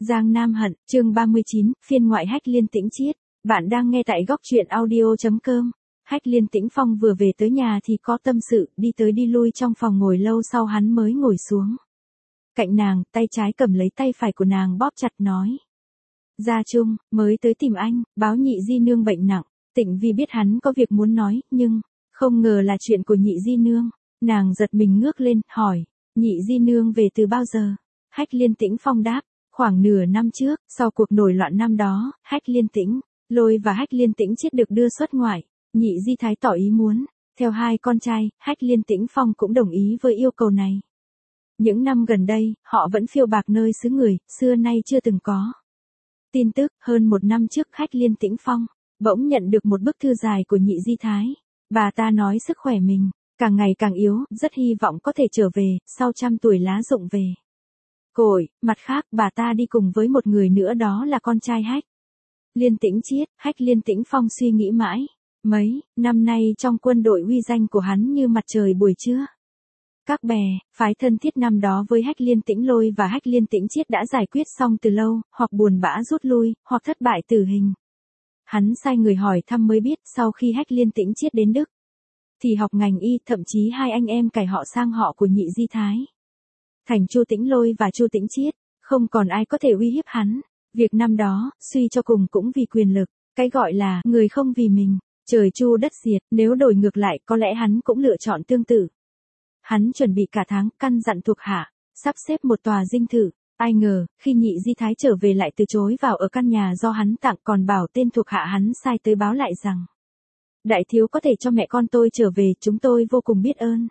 Giang Nam Hận, chương 39, phiên ngoại Hách Liên Tĩnh Chiết. Bạn đang nghe tại góc truyện audio.com. Hách Liên Tĩnh Phong vừa về tới nhà thì có tâm sự, đi tới đi lui trong phòng ngồi lâu sau hắn mới ngồi xuống. Cạnh nàng, tay trái cầm lấy tay phải của nàng bóp chặt nói. Gia Trung, mới tới tìm anh, báo nhị di nương bệnh nặng. Tịnh Vi biết hắn có việc muốn nói, nhưng, không ngờ là chuyện của nhị di nương. Nàng giật mình ngước lên, hỏi, nhị di nương về từ bao giờ? Hách Liên Tĩnh Phong đáp, khoảng nửa năm trước, sau cuộc nổi loạn năm đó, Hách Liên Tĩnh, Lôi và Hách Liên Tĩnh Chiết được đưa xuất ngoại. Nhị di thái tỏ ý muốn, theo hai con trai, Hách Liên Tĩnh Phong cũng đồng ý với yêu cầu này. Những năm gần đây, họ vẫn phiêu bạc nơi xứ người, xưa nay chưa từng có. Tin tức, hơn một năm trước Hách Liên Tĩnh Phong, bỗng nhận được một bức thư dài của nhị di thái. Bà ta nói sức khỏe mình, càng ngày càng yếu, rất hy vọng có thể trở về, sau 100 tuổi lá rụng về. Cội, mặt khác, bà ta đi cùng với một người nữa đó là con trai Hách Liên Tĩnh Chiết. Hách Liên Tĩnh Phong suy nghĩ mãi. Mấy năm nay trong quân đội uy danh của hắn như mặt trời buổi trưa. Các bè, phái thân thiết năm đó với Hách Liên Tĩnh Lôi và Hách Liên Tĩnh Chiết đã giải quyết xong từ lâu, hoặc buồn bã rút lui, hoặc thất bại tử hình. Hắn sai người hỏi thăm mới biết sau khi Hách Liên Tĩnh Chiết đến Đức, thì học ngành y, thậm chí hai anh em cải họ sang họ của nhị di thái. Thành Chu Tĩnh Lôi và Chu Tĩnh Chiết, không còn ai có thể uy hiếp hắn. Việc năm đó, suy cho cùng cũng vì quyền lực, cái gọi là người không vì mình, trời chu đất diệt, nếu đổi ngược lại có lẽ hắn cũng lựa chọn tương tự. Hắn chuẩn bị cả tháng, căn dặn thuộc hạ, sắp xếp một tòa dinh thự, ai ngờ, khi nhị di thái trở về lại từ chối vào ở căn nhà do hắn tặng, còn bảo tên thuộc hạ hắn sai tới báo lại rằng. Đại thiếu có thể cho mẹ con tôi trở về, chúng tôi vô cùng biết ơn.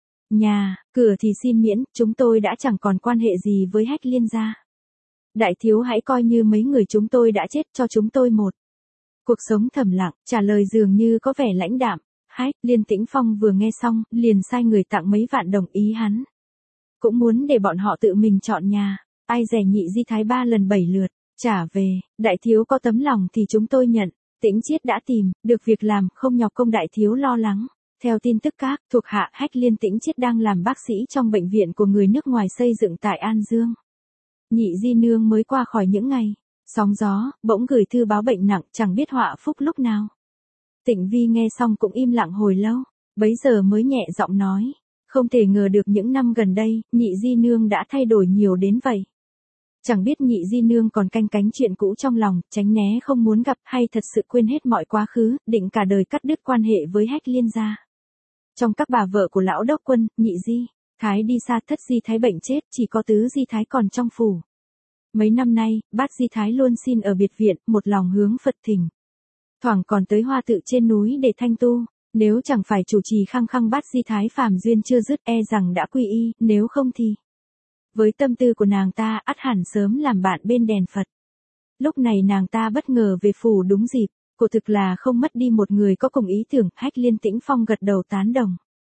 Nhà, cửa thì xin miễn, chúng tôi đã chẳng còn quan hệ gì với Hách Liên gia. Đại thiếu hãy coi như mấy người chúng tôi đã chết, cho chúng tôi một cuộc sống thầm lặng. Trả lời dường như có vẻ lãnh đạm. Hách Liên Tĩnh Phong vừa nghe xong, liền sai người tặng mấy vạn đồng ý hắn. Cũng muốn để bọn họ tự mình chọn nhà. Ai dè nhị di thái 3 lần 7 lượt trả về, đại thiếu có tấm lòng thì chúng tôi nhận. Tĩnh Chiết đã tìm được việc làm, không nhọc công đại thiếu lo lắng. Theo tin tức các thuộc hạ, Hách Liên Tĩnh Chiết đang làm bác sĩ trong bệnh viện của người nước ngoài xây dựng tại An Dương. Nhị di nương mới qua khỏi những ngày sóng gió, bỗng gửi thư báo bệnh nặng, chẳng biết họa phúc lúc nào. Tịnh Vi nghe xong cũng im lặng hồi lâu, bấy giờ mới nhẹ giọng nói, không thể ngờ được những năm gần đây, nhị di nương đã thay đổi nhiều đến vậy. Chẳng biết nhị di nương còn canh cánh chuyện cũ trong lòng, tránh né không muốn gặp, hay thật sự quên hết mọi quá khứ, định cả đời cắt đứt quan hệ với Hách Liên gia. Trong các bà vợ của lão đốc quân, nhị di thái đi xa, thất di thái bệnh chết, chỉ có tứ di thái còn trong phủ. Mấy năm nay, bát di thái luôn xin ở biệt viện, một lòng hướng Phật thỉnh. Thoảng còn tới hoa tự trên núi để thanh tu, nếu chẳng phải chủ trì khăng khăng bát di thái phàm duyên chưa dứt, e rằng đã quy y, nếu không thì. Với tâm tư của nàng ta, ắt hẳn sớm làm bạn bên đèn Phật. Lúc này nàng ta bất ngờ về phủ đúng dịp, quả thực là không mất đi một người có cùng ý tưởng. Hách Liên Tĩnh Phong gật đầu tán đồng.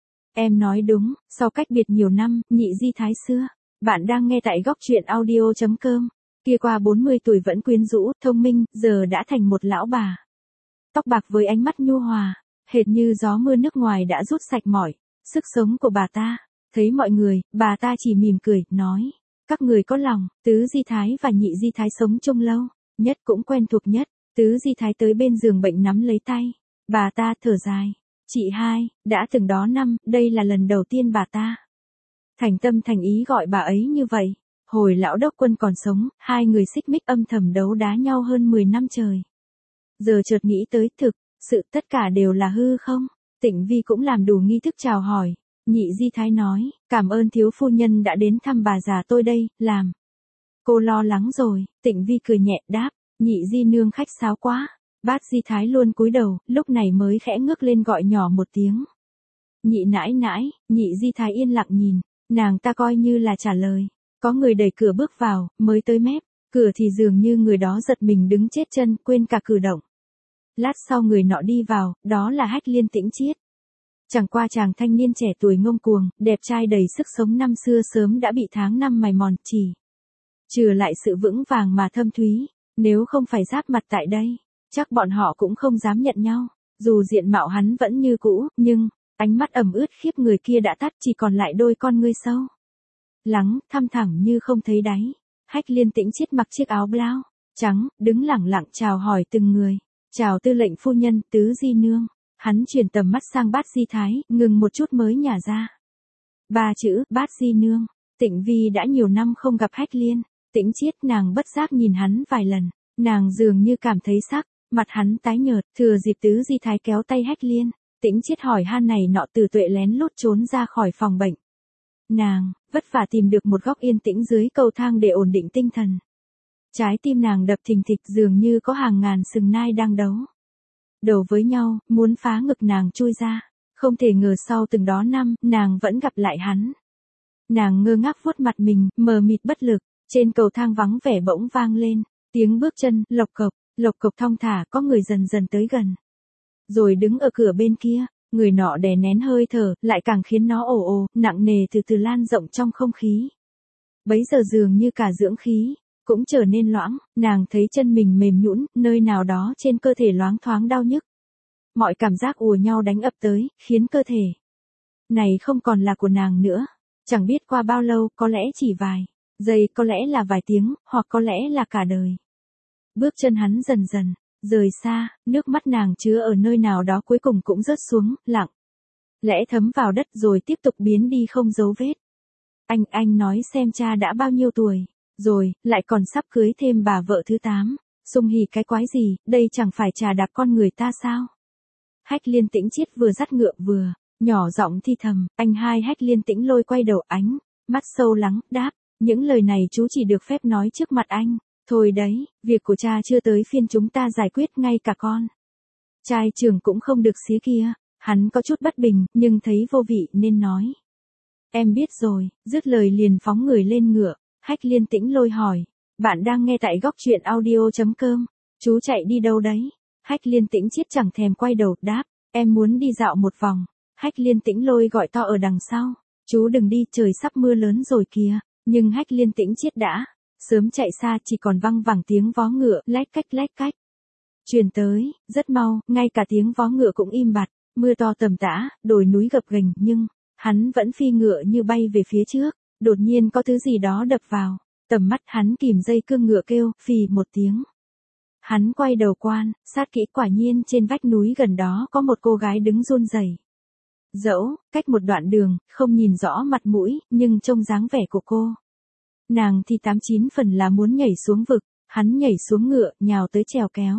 Em nói đúng, sau cách biệt nhiều năm, nhị di thái xưa. Bạn đang nghe tại góc truyện audio.com. Kia qua 40 tuổi vẫn quyến rũ, thông minh, giờ đã thành một lão bà. Tóc bạc với ánh mắt nhu hòa, hệt như gió mưa nước ngoài đã rút sạch mọi sức sống của bà ta. Thấy mọi người, bà ta chỉ mỉm cười, nói, các người có lòng. Tứ di thái và nhị di thái sống chung lâu, nhất cũng quen thuộc nhất. Tứ di thái tới bên giường bệnh nắm lấy tay, bà ta thở dài. Chị hai, đã từng đó năm, đây là lần đầu tiên bà ta thành tâm thành ý gọi bà ấy như vậy. Hồi lão đốc quân còn sống, hai người xích mích âm thầm đấu đá nhau hơn 10 năm trời. Giờ chợt nghĩ tới, thực sự tất cả đều là hư không? Tịnh Vi cũng làm đủ nghi thức chào hỏi. Nhị di thái nói, cảm ơn thiếu phu nhân đã đến thăm bà già tôi đây, làm cô lo lắng rồi. Tịnh Vi cười nhẹ đáp, nhị di nương khách sáo quá. Bát di thái luôn cúi đầu, lúc này mới khẽ ngước lên gọi nhỏ một tiếng. Nhị nãi nãi. Nhị di thái yên lặng nhìn, nàng ta coi như là trả lời. Có người đẩy cửa bước vào, mới tới mép cửa thì dường như người đó giật mình đứng chết chân, quên cả cử động. Lát sau người nọ đi vào, đó là Hách Liên Tĩnh Chiết. Chẳng qua chàng thanh niên trẻ tuổi ngông cuồng, đẹp trai đầy sức sống năm xưa sớm đã bị tháng năm mài mòn, chỉ trừ lại sự vững vàng mà thâm thúy. Nếu không phải giáp mặt tại đây, chắc bọn họ cũng không dám nhận nhau. Dù diện mạo hắn vẫn như cũ, nhưng ánh mắt ẩm ướt khiếp người kia đã tắt, chỉ còn lại đôi con ngươi sâu lắng, thăm thẳm như không thấy đáy. Hách Liên Tĩnh Chiết mặc chiếc áo blau trắng, đứng lẳng lặng chào hỏi từng người. Chào tư lệnh phu nhân, tứ di nương. Hắn chuyển tầm mắt sang Bát Di Thái, ngừng một chút mới nhả ra. Ba chữ, Bát Di nương. Tịnh Vi đã nhiều năm không gặp Hách Liên Tĩnh Chiết, nàng bất giác nhìn hắn vài lần, nàng dường như cảm thấy sắc, mặt hắn tái nhợt, thừa dịp tứ Di Thái kéo tay Hách Liên Tĩnh Chiết hỏi han này nọ, Từ Tuệ lén lút trốn ra khỏi phòng bệnh. Nàng vất vả tìm được một góc yên tĩnh dưới cầu thang để ổn định tinh thần. Trái tim nàng đập thình thịch, dường như có hàng ngàn sừng nai đang đấu đầu với nhau, muốn phá ngực nàng chui ra. Không thể ngờ sau từng đó năm, nàng vẫn gặp lại hắn. Nàng ngơ ngác vuốt mặt mình, mờ mịt bất lực. Trên cầu thang vắng vẻ bỗng vang lên tiếng bước chân, lộc cộc thong thả, có người dần dần tới gần. Rồi đứng ở cửa bên kia, người nọ đè nén hơi thở, lại càng khiến nó ồ ồ, nặng nề từ từ lan rộng trong không khí. Bấy giờ dường như cả dưỡng khí cũng trở nên loãng, nàng thấy chân mình mềm nhũn, nơi nào đó trên cơ thể loáng thoáng đau nhức. Mọi cảm giác ùa nhau đánh ập tới, khiến cơ thể này không còn là của nàng nữa. Chẳng biết qua bao lâu, có lẽ chỉ vài giây, có lẽ là vài tiếng, hoặc có lẽ là cả đời. Bước chân hắn dần dần rời xa, nước mắt nàng chứa ở nơi nào đó cuối cùng cũng rớt xuống, lặng lẽ thấm vào đất rồi tiếp tục biến đi không dấu vết. Anh nói xem cha đã bao nhiêu tuổi rồi, lại còn sắp cưới thêm bà vợ thứ 8. Sung hỉ cái quái gì, đây chẳng phải trà đạp con người ta sao? Hách Liên Tĩnh Chiết vừa dắt ngựa vừa nhỏ giọng thi thầm. Anh hai. Hách Liên Tĩnh Lôi quay đầu, ánh mắt sâu lắng, đáp, những lời này chú chỉ được phép nói trước mặt anh thôi đấy, việc của cha chưa tới phiên chúng ta giải quyết, ngay cả con trai trưởng cũng không được xía kia. Hắn có chút bất bình, nhưng thấy vô vị nên nói, em biết rồi, dứt lời liền phóng người lên ngựa. Hách Liên Tĩnh Lôi hỏi, bạn đang nghe tại góc truyện audio.com, chú chạy đi đâu đấy? Hách Liên Tĩnh Chiết chẳng thèm quay đầu, đáp, em muốn đi dạo một vòng. Hách Liên Tĩnh Lôi gọi to ở đằng sau, chú đừng đi, trời sắp mưa lớn rồi kìa. Nhưng Hách Liên Tĩnh Chiết đã sớm chạy xa, chỉ còn văng vẳng tiếng vó ngựa lách cách truyền tới, rất mau, ngay cả tiếng vó ngựa cũng im bặt. Mưa to tầm tã, đồi núi gập ghềnh, nhưng hắn vẫn phi ngựa như bay về phía trước. Đột nhiên có thứ gì đó đập vào tầm mắt, hắn kìm dây cương ngựa, kêu phì một tiếng. Hắn quay đầu quan sát kỹ, quả nhiên trên vách núi gần đó có một cô gái đứng run rẩy. Dẫu cách một đoạn đường, không nhìn rõ mặt mũi, nhưng trông dáng vẻ của cô, nàng thì 89 phần là muốn nhảy xuống vực. Hắn nhảy xuống ngựa, nhào tới chèo kéo.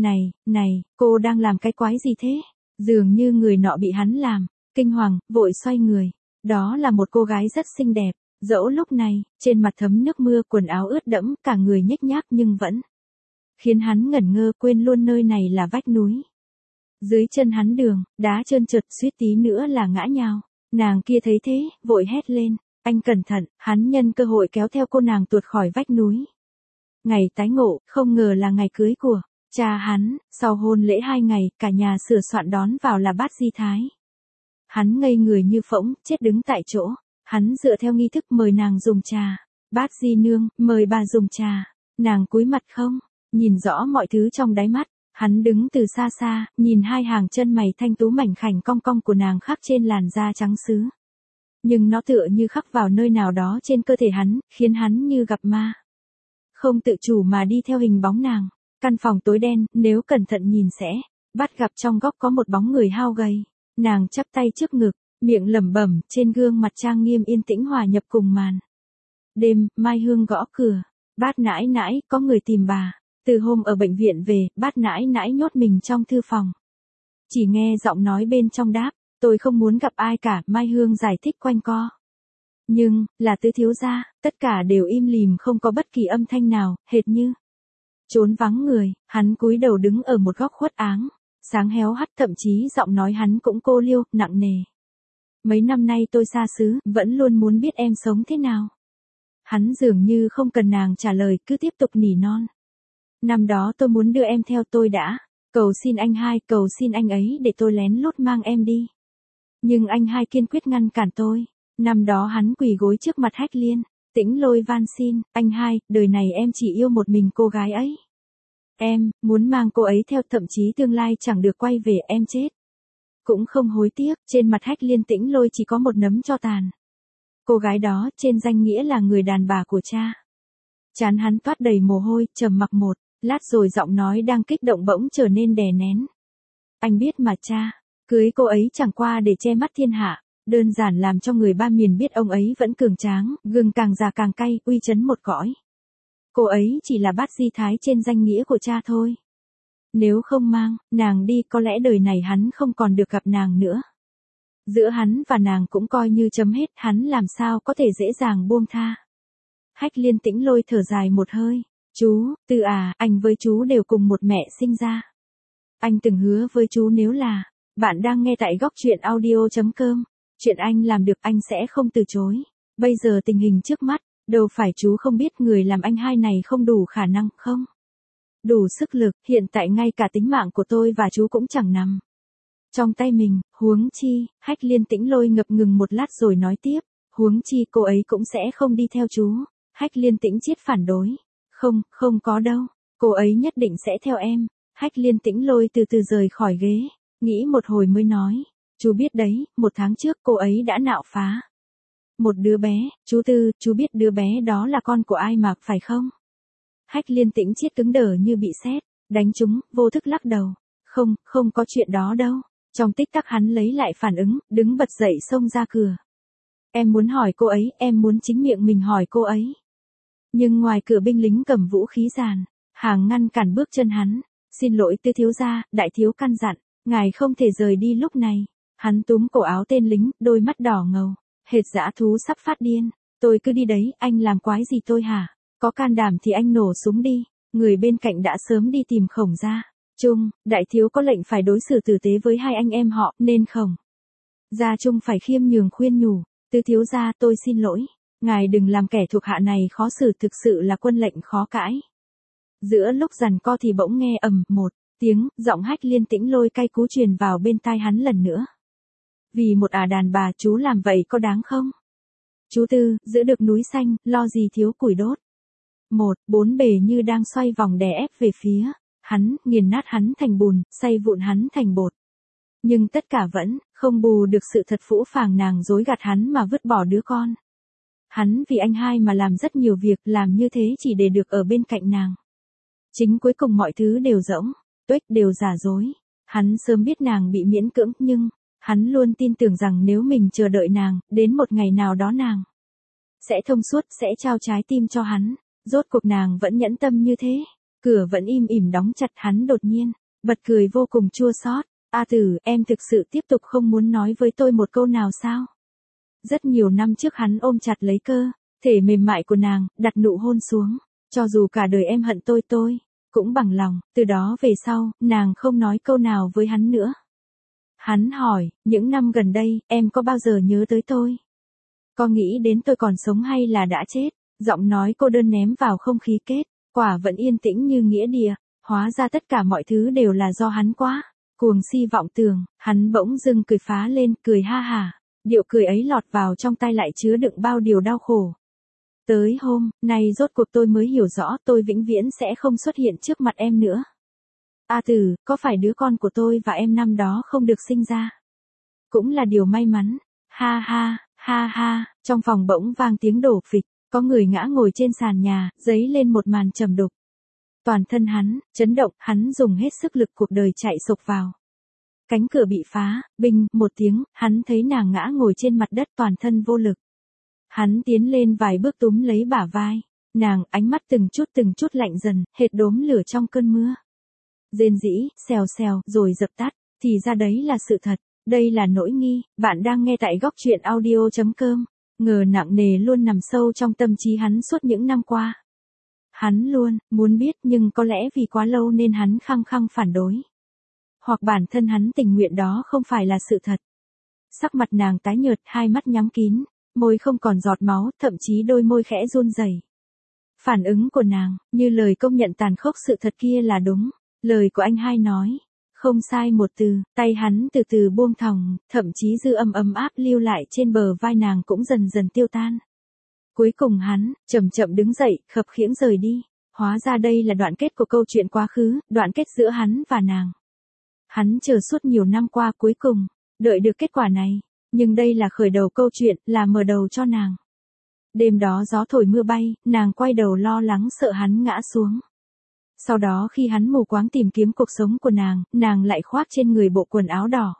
Này, cô đang làm cái quái gì thế? Dường như người nọ bị hắn làm kinh hoàng, vội xoay người. Đó là một cô gái rất xinh đẹp. Dẫu lúc này, trên mặt thấm nước mưa, quần áo ướt đẫm, cả người nhếch nhác, nhưng vẫn khiến hắn ngẩn ngơ, quên luôn nơi này là vách núi. Dưới chân hắn đường đá trơn trượt, suýt tí nữa là ngã nhào. Nàng kia thấy thế, vội hét lên, anh cẩn thận. Hắn nhân cơ hội kéo theo cô nàng tuột khỏi vách núi. Ngày tái ngộ, không ngờ là ngày cưới của cha hắn. Sau hôn lễ 2 ngày, cả nhà sửa soạn đón vào là Bát Di Thái. Hắn ngây người như phỗng, chết đứng tại chỗ. Hắn dựa theo nghi thức mời nàng dùng trà. Bát Di nương, mời bà dùng trà. Nàng cúi mặt không nhìn rõ mọi thứ trong đáy mắt. Hắn đứng từ xa xa, nhìn hai hàng chân mày thanh tú mảnh khảnh cong cong của nàng khắc trên làn da trắng sứ. Nhưng nó tựa như khắc vào nơi nào đó trên cơ thể hắn, khiến hắn như gặp ma. Không tự chủ mà đi theo hình bóng nàng. Căn phòng tối đen, nếu cẩn thận nhìn sẽ bắt gặp trong góc có một bóng người hao gầy. Nàng chắp tay trước ngực, miệng lẩm bẩm, trên gương mặt trang nghiêm yên tĩnh hòa nhập cùng màn đêm. Mai Hương gõ cửa. Bát nãi nãi, có người tìm bà. Từ hôm ở bệnh viện về, Bát nãi nãi nhốt mình trong thư phòng. Chỉ nghe giọng nói bên trong đáp, tôi không muốn gặp ai cả. Mai Hương giải thích quanh co. Nhưng, là Tứ thiếu gia, tất cả đều im lìm, không có bất kỳ âm thanh nào, hệt như trốn vắng người. Hắn cúi đầu đứng ở một góc khuất áng sáng héo hắt, thậm chí giọng nói hắn cũng cô liêu, nặng nề. Mấy năm nay tôi xa xứ, vẫn luôn muốn biết em sống thế nào. Hắn dường như không cần nàng trả lời, cứ tiếp tục nỉ non. Năm đó tôi muốn đưa em theo, tôi đã cầu xin anh hai, cầu xin anh ấy để tôi lén lút mang em đi. Nhưng anh hai kiên quyết ngăn cản tôi. Năm đó hắn quỳ gối trước mặt Hách Liên Tĩnh Lôi van xin, anh hai, đời này em chỉ yêu một mình cô gái ấy. Em muốn mang cô ấy theo, thậm chí tương lai chẳng được quay về, em chết cũng không hối tiếc. Trên mặt Hách Liên Tĩnh Lôi chỉ có một nấm tro tàn. Cô gái đó, trên danh nghĩa là người đàn bà của cha. Trán hắn toát đầy mồ hôi, trầm mặc một lát rồi giọng nói đang kích động bỗng trở nên đè nén. Anh biết mà cha, cưới cô ấy chẳng qua để che mắt thiên hạ, đơn giản làm cho người ba miền biết ông ấy vẫn cường tráng, gừng càng già càng cay, uy chấn một cõi. Cô ấy chỉ là bát di thái trên danh nghĩa của cha thôi. Nếu không mang nàng đi có lẽ đời này hắn không còn được gặp nàng nữa. Giữa hắn và nàng cũng coi như chấm hết, hắn làm sao có thể dễ dàng buông tha. Hách Liên Tĩnh Lôi thở dài một hơi. Chú, Tư à, anh với chú đều cùng một mẹ sinh ra. Anh từng hứa với chú nếu là, bạn đang nghe tại góc truyện audio.com, chuyện anh làm được anh sẽ không từ chối. Bây giờ tình hình trước mắt, đâu phải chú không biết người làm anh hai này không đủ khả năng không? Đủ sức lực, hiện tại ngay cả tính mạng của tôi và chú cũng chẳng nằm trong tay mình, huống chi. Hách Liên Tĩnh Lôi ngập ngừng một lát rồi nói tiếp, huống chi cô ấy cũng sẽ không đi theo chú. Hách Liên Tĩnh Chiết phản đối, không có đâu, cô ấy nhất định sẽ theo em. Hách Liên Tĩnh Lôi từ từ rời khỏi ghế, nghĩ một hồi mới nói, chú biết đấy, 1 tháng trước cô ấy đã nạo phá một đứa bé. Chú Tư, chú biết đứa bé đó là con của ai mà, phải không? Hách Liên Tĩnh Chiết cứng đờ như bị sét đánh trúng, vô thức lắc đầu. Không có chuyện đó đâu. Trong tích tắc hắn lấy lại phản ứng, đứng bật dậy xông ra cửa. Em muốn hỏi cô ấy, em muốn chính miệng mình hỏi cô ấy. Nhưng ngoài cửa binh lính cầm vũ khí giàn hàng ngăn cản bước chân hắn. Xin lỗi Tư thiếu gia, đại thiếu căn dặn, ngài không thể rời đi lúc này. Hắn túm cổ áo tên lính, đôi mắt đỏ ngầu, hệt dã thú sắp phát điên. Tôi cứ đi đấy, anh làm quái gì tôi hả? Có can đảm thì anh nổ súng đi. Người bên cạnh đã sớm đi tìm Khổng gia Trung, đại thiếu có lệnh phải đối xử tử tế với hai anh em họ, nên Khổng gia Trung phải khiêm nhường khuyên nhủ. Tư thiếu gia, tôi xin lỗi, ngài đừng làm kẻ thuộc hạ này khó xử, thực sự là quân lệnh khó cãi. Giữa lúc giằng co thì bỗng nghe ầm một tiếng, giọng Hách Liên Tĩnh Lôi cay cú truyền vào bên tai hắn lần nữa. Vì một đàn bà chú làm vậy có đáng không? Chú Tư, giữ được núi xanh, lo gì thiếu củi đốt. 4 bề như đang xoay vòng đè ép về phía hắn, nghiền nát hắn thành bùn, xay vụn hắn thành bột. Nhưng tất cả vẫn không bù được sự thật phũ phàng nàng dối gạt hắn mà vứt bỏ đứa con. Hắn vì anh hai mà làm rất nhiều việc, làm như thế chỉ để được ở bên cạnh nàng. Chính cuối cùng mọi thứ đều rỗng, tuếch, đều giả dối. Hắn sớm biết nàng bị miễn cưỡng, nhưng hắn luôn tin tưởng rằng nếu mình chờ đợi nàng, đến một ngày nào đó nàng sẽ thông suốt, sẽ trao trái tim cho hắn. Rốt cuộc nàng vẫn nhẫn tâm như thế. Cửa vẫn im ỉm đóng chặt, hắn đột nhiên bật cười vô cùng chua xót. A Tử, em thực sự tiếp tục không muốn nói với tôi một câu nào sao? Rất nhiều năm trước hắn ôm chặt lấy cơ thể mềm mại của nàng, đặt nụ hôn xuống. Cho dù cả đời em hận tôi cũng bằng lòng. Từ đó về sau, nàng không nói câu nào với hắn nữa. Hắn hỏi, những năm gần đây, em có bao giờ nhớ tới tôi? Có nghĩ đến tôi còn sống hay là đã chết? Giọng nói cô đơn ném vào không khí kết quả vẫn yên tĩnh như nghĩa địa. Hóa ra tất cả mọi thứ đều là do hắn quá cuồng si vọng tưởng. Hắn bỗng dưng cười phá lên, cười ha hả. Điệu cười ấy lọt vào trong tai lại chứa đựng bao điều đau khổ. Tới hôm nay rốt cuộc tôi mới hiểu rõ, tôi vĩnh viễn sẽ không xuất hiện trước mặt em nữa. A Tử, có phải đứa con của tôi và em năm đó không được sinh ra cũng là điều may mắn. Ha ha, trong phòng bỗng vang tiếng đổ phịch, có người ngã ngồi trên sàn nhà, giấy lên một màn trầm đục. Toàn thân hắn chấn động, hắn dùng hết sức lực cuộc đời chạy sộc vào. Cánh cửa bị phá, binh một tiếng, hắn thấy nàng ngã ngồi trên mặt đất toàn thân vô lực. Hắn tiến lên vài bước túm lấy bả vai nàng, ánh mắt từng chút lạnh dần, hệt đốm lửa trong cơn mưa. Rên rỉ, xèo, rồi dập tắt, thì ra đấy là sự thật. Đây là nỗi nghi. Bạn đang nghe tại góc truyện audio.com. Ngờ nặng nề luôn nằm sâu trong tâm trí hắn suốt những năm qua. Hắn luôn muốn biết, nhưng có lẽ vì quá lâu nên hắn khăng khăng phản đối. Hoặc bản thân hắn tình nguyện đó không phải là sự thật. Sắc mặt nàng tái nhợt, hai mắt nhắm kín, môi không còn giọt máu, thậm chí đôi môi khẽ run rẩy. Phản ứng của nàng, như lời công nhận tàn khốc sự thật kia là đúng. Lời của anh hai nói, không sai một từ. Tay hắn từ từ buông thòng, thậm chí dư âm ấm áp lưu lại trên bờ vai nàng cũng dần dần tiêu tan. Cuối cùng hắn chậm đứng dậy, khập khiễng rời đi. Hóa ra đây là đoạn kết của câu chuyện quá khứ, đoạn kết giữa hắn và nàng. Hắn chờ suốt nhiều năm qua, cuối cùng đợi được kết quả này. Nhưng đây là khởi đầu câu chuyện, là mở đầu cho nàng. Đêm đó gió thổi mưa bay, nàng quay đầu lo lắng sợ hắn ngã xuống. Sau đó khi hắn mù quáng tìm kiếm cuộc sống của nàng lại khoác trên người bộ quần áo đỏ.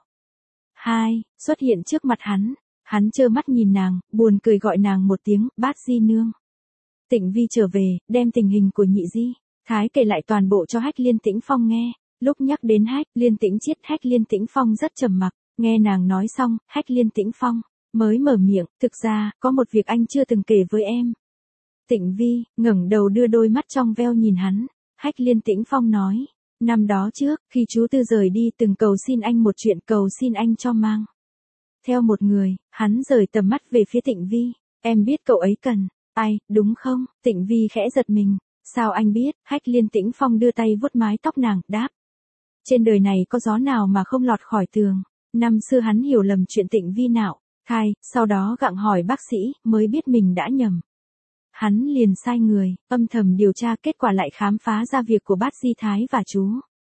Xuất hiện trước mặt hắn trơ mắt nhìn nàng, buồn cười gọi nàng một tiếng, Bát Di nương. Tịnh Vi trở về, đem tình hình của Nhị Di Thái kể lại toàn bộ cho Hách Liên Tĩnh Phong nghe. Lúc nhắc đến Hách Liên Tĩnh Chiết, Hách Liên Tĩnh Phong rất trầm mặc, nghe nàng nói xong, Hách Liên Tĩnh Phong mới mở miệng, thực ra, có một việc anh chưa từng kể với em. Tịnh Vi ngẩng đầu đưa đôi mắt trong veo nhìn hắn. Hách Liên Tĩnh Phong nói, năm đó trước, khi chú Tư rời đi từng cầu xin anh một chuyện, cầu xin anh cho mang theo một người. Hắn rời tầm mắt về phía Tịnh Vi, em biết cậu ấy cần ai, đúng không? Tịnh Vi khẽ giật mình, sao anh biết? Hách Liên Tĩnh Phong đưa tay vuốt mái tóc nàng, đáp. Trên đời này có gió nào mà không lọt khỏi tường. Năm xưa hắn hiểu lầm chuyện Tịnh Vi nạo khai, sau đó gặng hỏi bác sĩ, mới biết mình đã nhầm. Hắn liền sai người, âm thầm điều tra, kết quả lại khám phá ra việc của Bát Di Thái và chú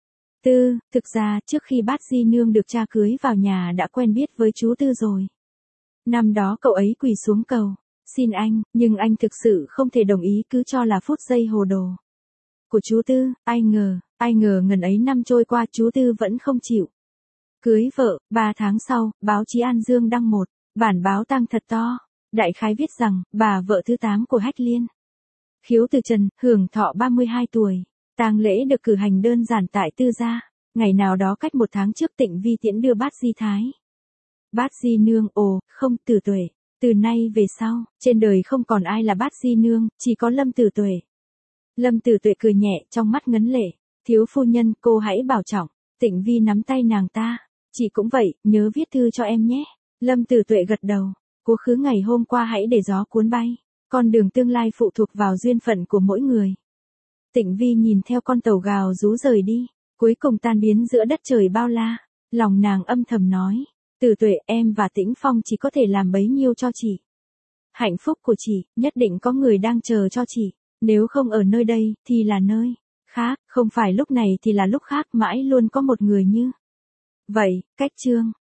Tư. Thực ra, trước khi Bát Di nương được cha cưới vào nhà đã quen biết với chú Tư rồi. Năm đó cậu ấy quỳ xuống cầu xin anh, nhưng anh thực sự không thể đồng ý, cứ cho là phút giây hồ đồ của chú Tư. Ai ngờ ngần ấy năm trôi qua chú Tư vẫn không chịu cưới vợ. 3 tháng sau, báo chí An Dương đăng một bản báo tang thật to. Đại khái viết rằng, bà vợ thứ 8 của Hách Liên Khiếu từ trần, hưởng thọ 32 tuổi. Tang lễ được cử hành đơn giản tại Tư gia. Ngày nào đó cách 1 tháng trước, Tịnh Vi tiễn đưa Bát Di Thái. Bát Di nương, không, Tử Tuệ. Từ nay về sau, trên đời không còn ai là Bát Di nương, chỉ có Lâm Tử Tuệ. Lâm Tử Tuệ cười nhẹ, trong mắt ngấn lệ. Thiếu phu nhân, cô hãy bảo trọng. Tịnh Vi nắm tay nàng ta. Chị cũng vậy, nhớ viết thư cho em nhé. Lâm Tử Tuệ gật đầu. Quá khứ ngày hôm qua hãy để gió cuốn bay. Con đường tương lai phụ thuộc vào duyên phận của mỗi người. Tịnh Vi nhìn theo con tàu gào rú rời đi, cuối cùng tan biến giữa đất trời bao la. Lòng nàng âm thầm nói, Tử Tuệ, em và Tĩnh Phong chỉ có thể làm bấy nhiêu cho chị. Hạnh phúc của chị, nhất định có người đang chờ cho chị. Nếu không ở nơi đây, thì là nơi khác, không phải lúc này thì là lúc khác, mãi luôn có một người như vậy. Cách chương